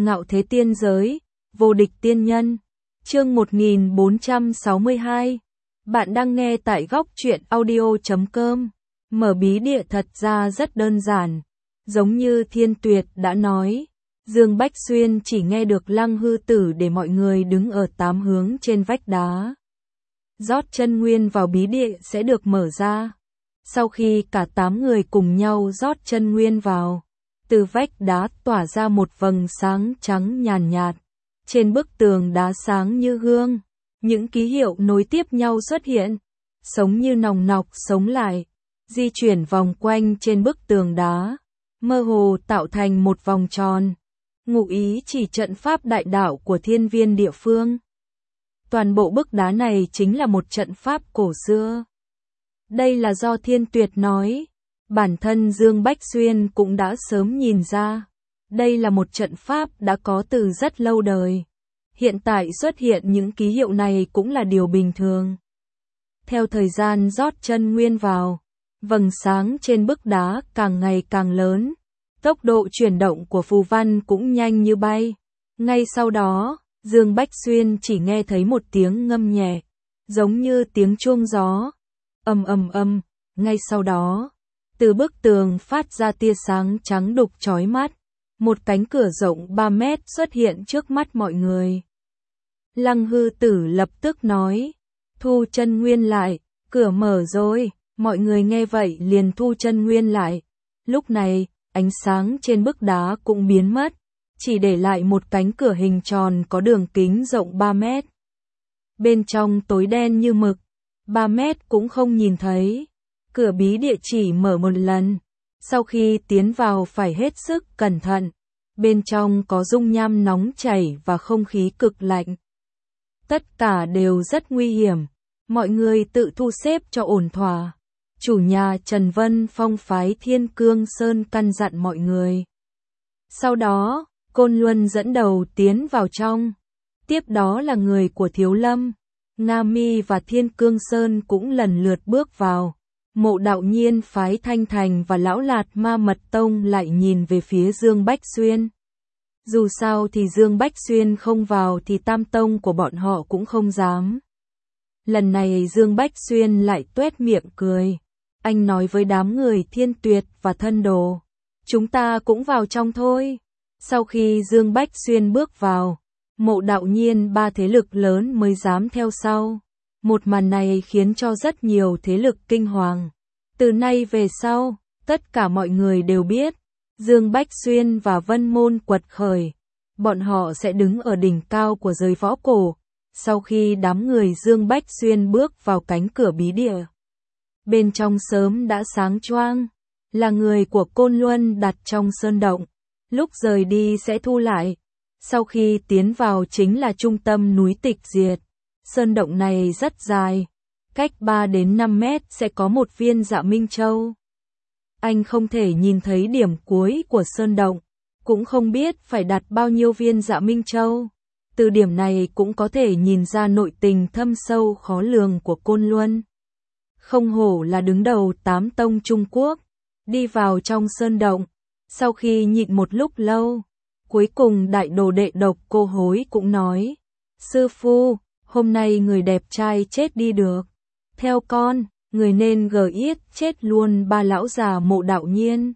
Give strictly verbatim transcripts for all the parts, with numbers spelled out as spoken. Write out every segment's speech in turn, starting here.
Ngạo thế tiên giới, vô địch tiên nhân. Chương một nghìn bốn trăm sáu mươi hai. Bạn đang nghe tại góc truyện audio chấm com. Mở bí địa thật ra rất đơn giản. Giống như Thiên Tuyệt đã nói, Dương Bách Xuyên chỉ nghe được Lăng Hư Tử để mọi người đứng ở tám hướng trên vách đá. Rót chân nguyên vào bí địa sẽ được mở ra. Sau khi cả tám người cùng nhau rót chân nguyên vào, từ vách đá tỏa ra một vầng sáng trắng nhàn nhạt. Trên bức tường đá sáng như gương, những ký hiệu nối tiếp nhau xuất hiện, sống như nòng nọc sống lại, di chuyển vòng quanh trên bức tường đá, mơ hồ tạo thành một vòng tròn. Ngụ ý chỉ trận pháp đại đạo của thiên viên địa phương. Toàn bộ bức đá này chính là một trận pháp cổ xưa. Đây là do Thiên Tuyệt nói, bản thân Dương Bách Xuyên cũng đã sớm nhìn ra. Đây là một trận pháp đã có từ rất lâu đời. Hiện tại xuất hiện những ký hiệu này cũng là điều bình thường. Theo thời gian rót chân nguyên vào, vầng sáng trên bức đá càng ngày càng lớn. Tốc độ chuyển động của phù văn cũng nhanh như bay. Ngay sau đó, Dương Bách Xuyên chỉ nghe thấy một tiếng ngâm nhẹ, giống như tiếng chuông gió. Ầm ầm ầm, ngay sau đó, từ bức tường phát ra tia sáng trắng đục chói mắt. Một cánh cửa rộng ba mét xuất hiện trước mắt mọi người. Lăng Hư Tử lập tức nói, thu chân nguyên lại, cửa mở rồi. Mọi người nghe vậy liền thu chân nguyên lại. Lúc này, ánh sáng trên bức đá cũng biến mất, chỉ để lại một cánh cửa hình tròn có đường kính rộng ba mét. Bên trong tối đen như mực, ba mét cũng không nhìn thấy. Cửa bí địa chỉ mở một lần, sau khi tiến vào phải hết sức cẩn thận. Bên trong có dung nham nóng chảy và không khí cực lạnh. Tất cả đều rất nguy hiểm, mọi người tự thu xếp cho ổn thỏa. Chủ nhà Trần Vân Phong phái Thiên Cương Sơn căn dặn mọi người. Sau đó, Côn Luân dẫn đầu tiến vào trong. Tiếp đó là người của Thiếu Lâm, Nga Mi và Thiên Cương Sơn cũng lần lượt bước vào. Mộ Đạo Nhiên phái Thanh Thành và Lão Lạt Ma Mật Tông lại nhìn về phía Dương Bách Xuyên. Dù sao thì Dương Bách Xuyên không vào thì Tam Tông của bọn họ cũng không dám. Lần này Dương Bách Xuyên lại tuét miệng cười. Anh nói với đám người Thiên Tuyệt và Thân Đồ, chúng ta cũng vào trong thôi. Sau khi Dương Bách Xuyên bước vào, Mộ Đạo Nhiên ba thế lực lớn mới dám theo sau. Một màn này khiến cho rất nhiều thế lực kinh hoàng. Từ nay về sau, tất cả mọi người đều biết, Dương Bách Xuyên và Vân Môn quật khởi. Bọn họ sẽ đứng ở đỉnh cao của giới võ cổ. Sau khi đám người Dương Bách Xuyên bước vào cánh cửa bí địa, bên trong sớm đã sáng choang, là người của Côn Luân đặt trong sơn động. Lúc rời đi sẽ thu lại. Sau khi tiến vào chính là trung tâm núi Tịch Diệt. Sơn động này rất dài, cách ba đến năm mét sẽ có một viên Dạ Minh Châu. Anh không thể nhìn thấy điểm cuối của sơn động, cũng không biết phải đặt bao nhiêu viên Dạ Minh Châu. Từ điểm này cũng có thể nhìn ra nội tình thâm sâu khó lường của Côn Luân. Không hổ là đứng đầu tám tông Trung Quốc. Đi vào trong sơn động, sau khi nhịn một lúc lâu, cuối cùng đại đồ đệ Độc Cô Hối cũng nói, sư phụ, hôm nay người đẹp trai chết đi được. Theo con, người nên gờ yết chết luôn ba lão già Mộ Đạo Nhiên,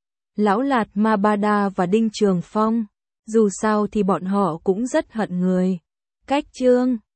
Lão Lạt Ma Ba Đa và Đinh Trường Phong. Dù sao thì bọn họ cũng rất hận người. Cách chương